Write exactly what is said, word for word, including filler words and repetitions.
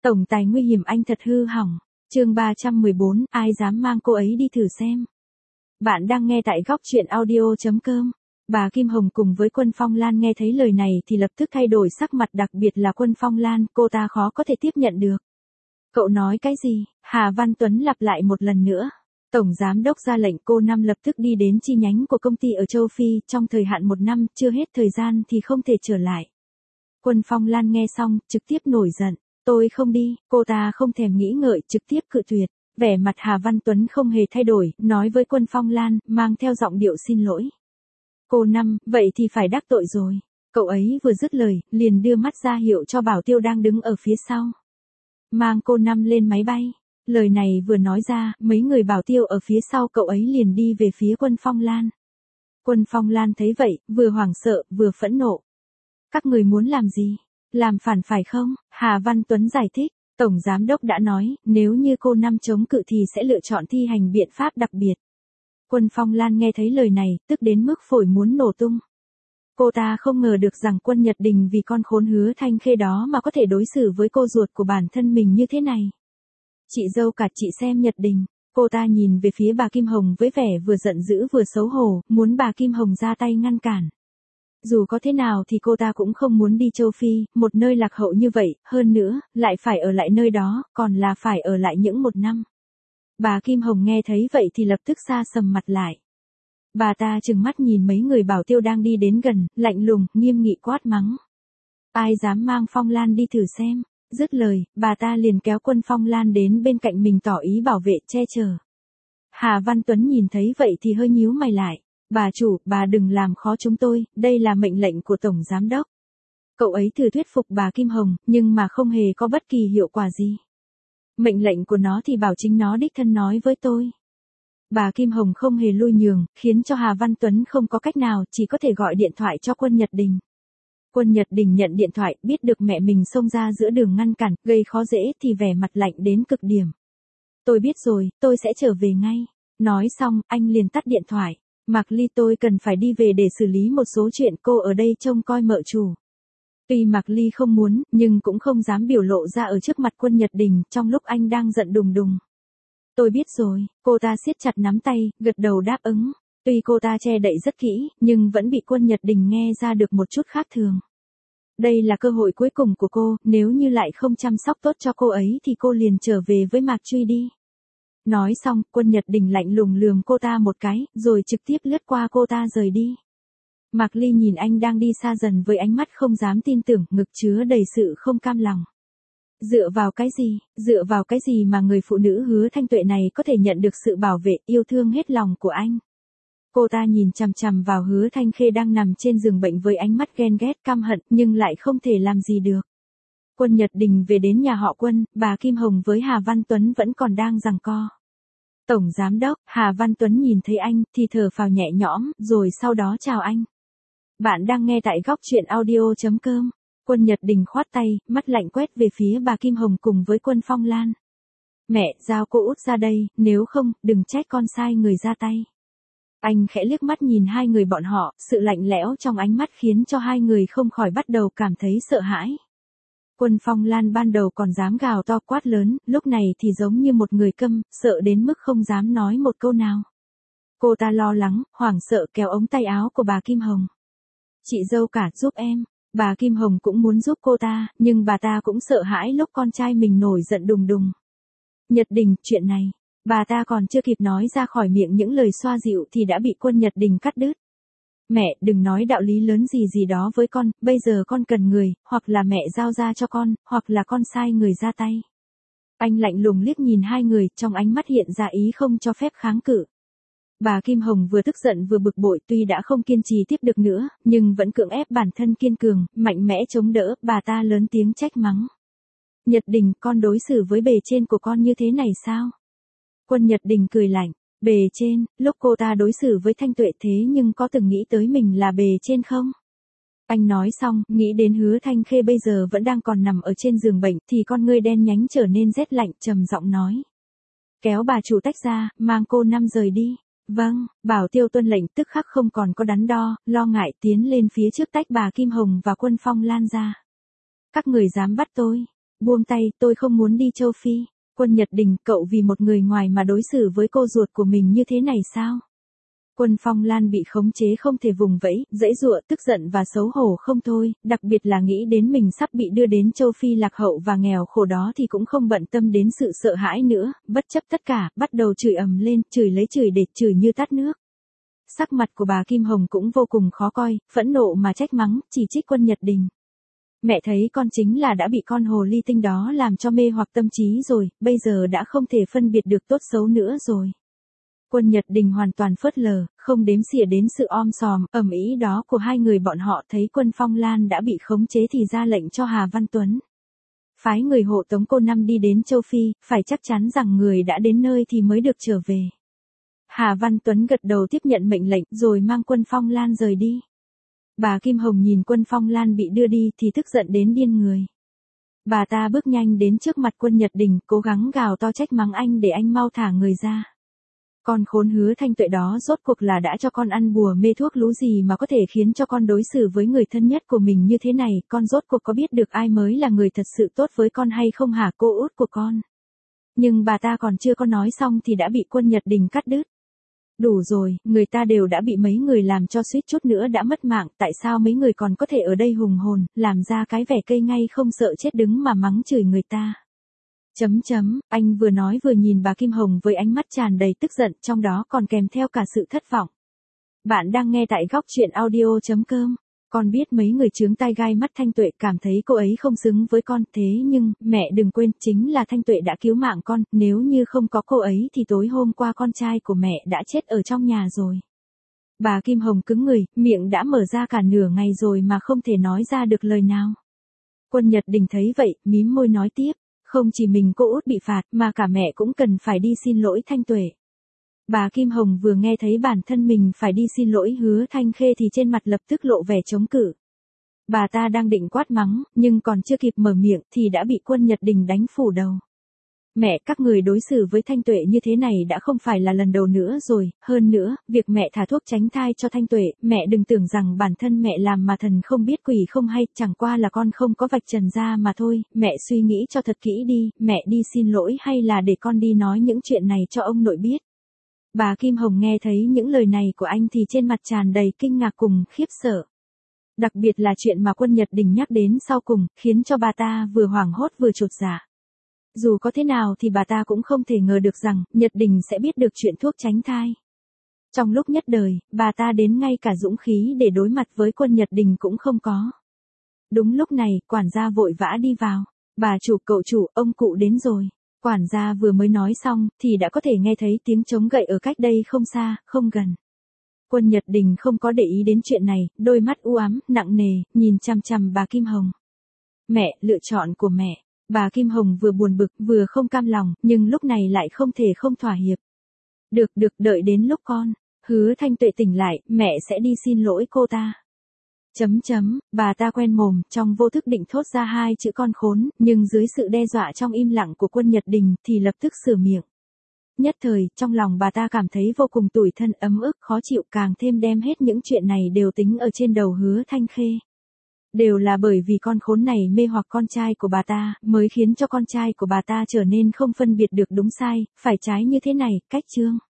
Tổng tài nguy hiểm anh thật hư hỏng. Chương ba trăm mười bốn, ai dám mang cô ấy đi thử xem. Bạn đang nghe tại góc truyện audio chấm com. Bà Kim Hồng cùng với Quân Phong Lan nghe thấy lời này thì lập tức thay đổi sắc mặt, đặc biệt là Quân Phong Lan, cô ta khó có thể tiếp nhận được. Cậu nói cái gì? Hà Văn Tuấn lặp lại một lần nữa. Tổng giám đốc ra lệnh cô Năm lập tức đi đến chi nhánh của công ty ở châu Phi, trong thời hạn một năm, chưa hết thời gian thì không thể trở lại. Quân Phong Lan nghe xong, trực tiếp nổi giận. Tôi không đi, cô ta không thèm nghĩ ngợi, trực tiếp cự tuyệt. Vẻ mặt Hà Văn Tuấn không hề thay đổi, nói với Quân Phong Lan, mang theo giọng điệu xin lỗi. Cô Năm, vậy thì phải đắc tội rồi. Cậu ấy vừa dứt lời, liền đưa mắt ra hiệu cho Bảo Tiêu đang đứng ở phía sau. Mang cô Năm lên máy bay. Lời này vừa nói ra, mấy người Bảo Tiêu ở phía sau cậu ấy liền đi về phía Quân Phong Lan. Quân Phong Lan thấy vậy, vừa hoảng sợ, vừa phẫn nộ. Các người muốn làm gì? Làm phản phải không? Hà Văn Tuấn giải thích, Tổng Giám Đốc đã nói, nếu như cô Năm chống cự thì sẽ lựa chọn thi hành biện pháp đặc biệt. Quân Phong Lan nghe thấy lời này, tức đến mức phổi muốn nổ tung. Cô ta không ngờ được rằng Quân Nhật Đình vì con khốn Hứa Thanh Khê đó mà có thể đối xử với cô ruột của bản thân mình như thế này. Chị dâu cả, chị xem Nhật Đình. Cô ta nhìn về phía bà Kim Hồng với vẻ vừa giận dữ vừa xấu hổ, muốn bà Kim Hồng ra tay ngăn cản. Dù có thế nào thì cô ta cũng không muốn đi châu Phi, một nơi lạc hậu như vậy, hơn nữa, lại phải ở lại nơi đó, còn là phải ở lại những một năm. Bà Kim Hồng nghe thấy vậy thì lập tức xa sầm mặt lại. Bà ta trừng mắt nhìn mấy người Bảo Tiêu đang đi đến gần, lạnh lùng, nghiêm nghị quát mắng. Ai dám mang Phong Lan đi thử xem. Dứt lời, bà ta liền kéo Quân Phong Lan đến bên cạnh mình tỏ ý bảo vệ che chở. Hà Văn Tuấn nhìn thấy vậy thì hơi nhíu mày lại. Bà chủ, bà đừng làm khó chúng tôi, đây là mệnh lệnh của Tổng Giám Đốc. Cậu ấy thử thuyết phục bà Kim Hồng, nhưng mà không hề có bất kỳ hiệu quả gì. Mệnh lệnh của nó thì bảo chính nó đích thân nói với tôi. Bà Kim Hồng không hề lui nhường, khiến cho Hà Văn Tuấn không có cách nào, chỉ có thể gọi điện thoại cho Quân Nhật Đình. Quân Nhật Đình nhận điện thoại, biết được mẹ mình xông ra giữa đường ngăn cản, gây khó dễ thì vẻ mặt lạnh đến cực điểm. Tôi biết rồi, tôi sẽ trở về ngay. Nói xong, anh liền tắt điện thoại. Mạc Ly, tôi cần phải đi về để xử lý một số chuyện, cô ở đây trông coi mợ chủ. Tuy Mạc Ly không muốn, nhưng cũng không dám biểu lộ ra ở trước mặt Quân Nhật Đình, trong lúc anh đang giận đùng đùng. Tôi biết rồi, cô ta siết chặt nắm tay, gật đầu đáp ứng. Tuy cô ta che đậy rất kỹ, nhưng vẫn bị Quân Nhật Đình nghe ra được một chút khác thường. Đây là cơ hội cuối cùng của cô, nếu như lại không chăm sóc tốt cho cô ấy thì cô liền trở về với Mạc Truy đi. Nói xong, Quân Nhật Đình lạnh lùng lườm cô ta một cái, rồi trực tiếp lướt qua cô ta rời đi. Mạc Ly nhìn anh đang đi xa dần với ánh mắt không dám tin tưởng, ngực chứa đầy sự không cam lòng. Dựa vào cái gì, dựa vào cái gì mà người phụ nữ Hứa Thanh Tuệ này có thể nhận được sự bảo vệ, yêu thương hết lòng của anh. Cô ta nhìn chằm chằm vào Hứa Thanh Khê đang nằm trên giường bệnh với ánh mắt ghen ghét căm hận, nhưng lại không thể làm gì được. Quân Nhật Đình về đến nhà họ Quân, bà Kim Hồng với Hà Văn Tuấn vẫn còn đang giằng co. Tổng Giám Đốc, Hà Văn Tuấn nhìn thấy anh, thì thở phào nhẹ nhõm, rồi sau đó chào anh. Bạn đang nghe tại góc truyện audio chấm com. Quân Nhật Đình khoát tay, mắt lạnh quét về phía bà Kim Hồng cùng với Quân Phong Lan. Mẹ, giao cô út ra đây, nếu không, đừng trách con sai người ra tay. Anh khẽ liếc mắt nhìn hai người bọn họ, sự lạnh lẽo trong ánh mắt khiến cho hai người không khỏi bắt đầu cảm thấy sợ hãi. Quân Phong Lan ban đầu còn dám gào to quát lớn, lúc này thì giống như một người câm, sợ đến mức không dám nói một câu nào. Cô ta lo lắng, hoảng sợ kéo ống tay áo của bà Kim Hồng. Chị dâu cả, giúp em. Bà Kim Hồng cũng muốn giúp cô ta, nhưng bà ta cũng sợ hãi lúc con trai mình nổi giận đùng đùng. Nhật Đình, chuyện này, bà ta còn chưa kịp nói ra khỏi miệng những lời xoa dịu thì đã bị Quân Nhật Đình cắt đứt. Mẹ, đừng nói đạo lý lớn gì gì đó với con, bây giờ con cần người, hoặc là mẹ giao ra cho con, hoặc là con sai người ra tay. Anh lạnh lùng liếc nhìn hai người, trong ánh mắt hiện ra ý không cho phép kháng cự. Bà Kim Hồng vừa tức giận vừa bực bội, tuy đã không kiên trì tiếp được nữa, nhưng vẫn cưỡng ép bản thân kiên cường, mạnh mẽ chống đỡ, bà ta lớn tiếng trách mắng. Nhật Đình, con đối xử với bề trên của con như thế này sao? Quân Nhật Đình cười lạnh. Bề trên, lúc cô ta đối xử với Thanh Tuệ thế nhưng có từng nghĩ tới mình là bề trên không? Anh nói xong, nghĩ đến Hứa Thanh Khê bây giờ vẫn đang còn nằm ở trên giường bệnh, thì con ngươi đen nhánh trở nên rét lạnh, trầm giọng nói. Kéo bà chủ tách ra, mang cô Năm rời đi. Vâng, Bảo Tiêu tuân lệnh, tức khắc không còn có đắn đo, lo ngại tiến lên phía trước tách bà Kim Hồng và Quân Phong Lan ra. Các người dám bắt tôi, Buông tay, tôi không muốn đi châu Phi. Quân Nhật Đình, cậu vì một người ngoài mà đối xử với cô ruột của mình như thế này sao? Quân Phong Lan bị khống chế không thể vùng vẫy, giãy giụa, tức giận và xấu hổ không thôi, đặc biệt là nghĩ đến mình sắp bị đưa đến châu Phi lạc hậu và nghèo khổ đó thì cũng không bận tâm đến sự sợ hãi nữa, bất chấp tất cả, bắt đầu chửi ầm lên, chửi lấy chửi để chửi như tát nước. Sắc mặt của bà Kim Hồng cũng vô cùng khó coi, phẫn nộ mà trách mắng, chỉ trích Quân Nhật Đình. Mẹ thấy con chính là đã bị con hồ ly tinh đó làm cho mê hoặc tâm trí rồi, bây giờ đã không thể phân biệt được tốt xấu nữa rồi. Quân Nhật Đình hoàn toàn phớt lờ, không đếm xỉa đến sự om sòm, ầm ĩ đó của hai người bọn họ. Thấy Quân Phong Lan đã bị khống chế thì ra lệnh cho Hà Văn Tuấn. Phái người hộ tống cô Năm đi đến châu Phi, phải chắc chắn rằng người đã đến nơi thì mới được trở về. Hà Văn Tuấn gật đầu tiếp nhận mệnh lệnh rồi mang Quân Phong Lan rời đi. Bà Kim Hồng nhìn Quân Phong Lan bị đưa đi thì tức giận đến điên người. Bà ta bước nhanh đến trước mặt Quân Nhật Đình, cố gắng gào to trách mắng anh để anh mau thả người ra. Con khốn Hứa Thanh Tuệ đó rốt cuộc là đã cho con ăn bùa mê thuốc lú gì mà có thể khiến cho con đối xử với người thân nhất của mình như thế này, con rốt cuộc có biết được ai mới là người thật sự tốt với con hay không hả cô út của con? Nhưng bà ta còn chưa có nói xong thì đã bị Quân Nhật Đình cắt đứt. Đủ rồi, người ta đều đã bị mấy người làm cho suýt chút nữa đã mất mạng, tại sao mấy người còn có thể ở đây hùng hồn, làm ra cái vẻ cây ngay không sợ chết đứng mà mắng chửi người ta. Chấm chấm, anh vừa nói vừa nhìn bà Kim Hồng với ánh mắt tràn đầy tức giận, trong đó còn kèm theo cả sự thất vọng. Bạn đang nghe tại góc truyện audio chấm com. Con biết mấy người chướng tai gai mắt Thanh Tuệ, cảm thấy cô ấy không xứng với con, thế nhưng, mẹ đừng quên, chính là Thanh Tuệ đã cứu mạng con, nếu như không có cô ấy thì tối hôm qua con trai của mẹ đã chết ở trong nhà rồi. Bà Kim Hồng cứng người, miệng đã mở ra cả nửa ngày rồi mà không thể nói ra được lời nào. Quân Nhật Đình thấy vậy, mím môi nói tiếp, không chỉ mình cô út bị phạt mà cả mẹ cũng cần phải đi xin lỗi Thanh Tuệ. Bà Kim Hồng vừa nghe thấy bản thân mình phải đi xin lỗi Hứa Thanh Khê thì trên mặt lập tức lộ vẻ chống cự. Bà ta đang định quát mắng, nhưng còn chưa kịp mở miệng thì đã bị Quân Nhật Đình đánh phủ đầu. Mẹ, các người đối xử với Thanh Tuệ như thế này đã không phải là lần đầu nữa rồi, hơn nữa, việc mẹ thả thuốc tránh thai cho Thanh Tuệ, mẹ đừng tưởng rằng bản thân mẹ làm mà thần không biết quỷ không hay, chẳng qua là con không có vạch trần ra mà thôi, mẹ suy nghĩ cho thật kỹ đi, mẹ đi xin lỗi hay là để con đi nói những chuyện này cho ông nội biết. Bà Kim Hồng nghe thấy những lời này của anh thì trên mặt tràn đầy kinh ngạc cùng khiếp sợ. Đặc biệt là chuyện mà Quân Nhật Đình nhắc đến sau cùng, khiến cho bà ta vừa hoảng hốt vừa chột dạ. Dù có thế nào thì bà ta cũng không thể ngờ được rằng, Nhật Đình sẽ biết được chuyện thuốc tránh thai. Trong lúc nhất đời, bà ta đến ngay cả dũng khí để đối mặt với Quân Nhật Đình cũng không có. Đúng lúc này, quản gia vội vã đi vào. Bà chủ, cậu chủ, ông cụ đến rồi. Quản gia vừa mới nói xong, thì đã có thể nghe thấy tiếng trống gậy ở cách đây không xa, không gần. Quân Nhật Đình không có để ý đến chuyện này, đôi mắt u ám, nặng nề, nhìn chằm chằm bà Kim Hồng. Mẹ, lựa chọn của mẹ. Bà Kim Hồng vừa buồn bực, vừa không cam lòng, nhưng lúc này lại không thể không thỏa hiệp. Được, được, đợi đến lúc con, Hứa Thanh Tuệ tỉnh lại, mẹ sẽ đi xin lỗi cô ta. Chấm chấm, bà ta quen mồm, trong vô thức định thốt ra hai chữ con khốn, nhưng dưới sự đe dọa trong im lặng của Quân Nhật Đình, thì lập tức sửa miệng. Nhất thời, trong lòng bà ta cảm thấy vô cùng tủi thân, ấm ức, khó chịu, càng thêm đem hết những chuyện này đều tính ở trên đầu Hứa Thanh Khê. Đều là bởi vì con khốn này mê hoặc con trai của bà ta, mới khiến cho con trai của bà ta trở nên không phân biệt được đúng sai, phải trái như thế này, cách chương.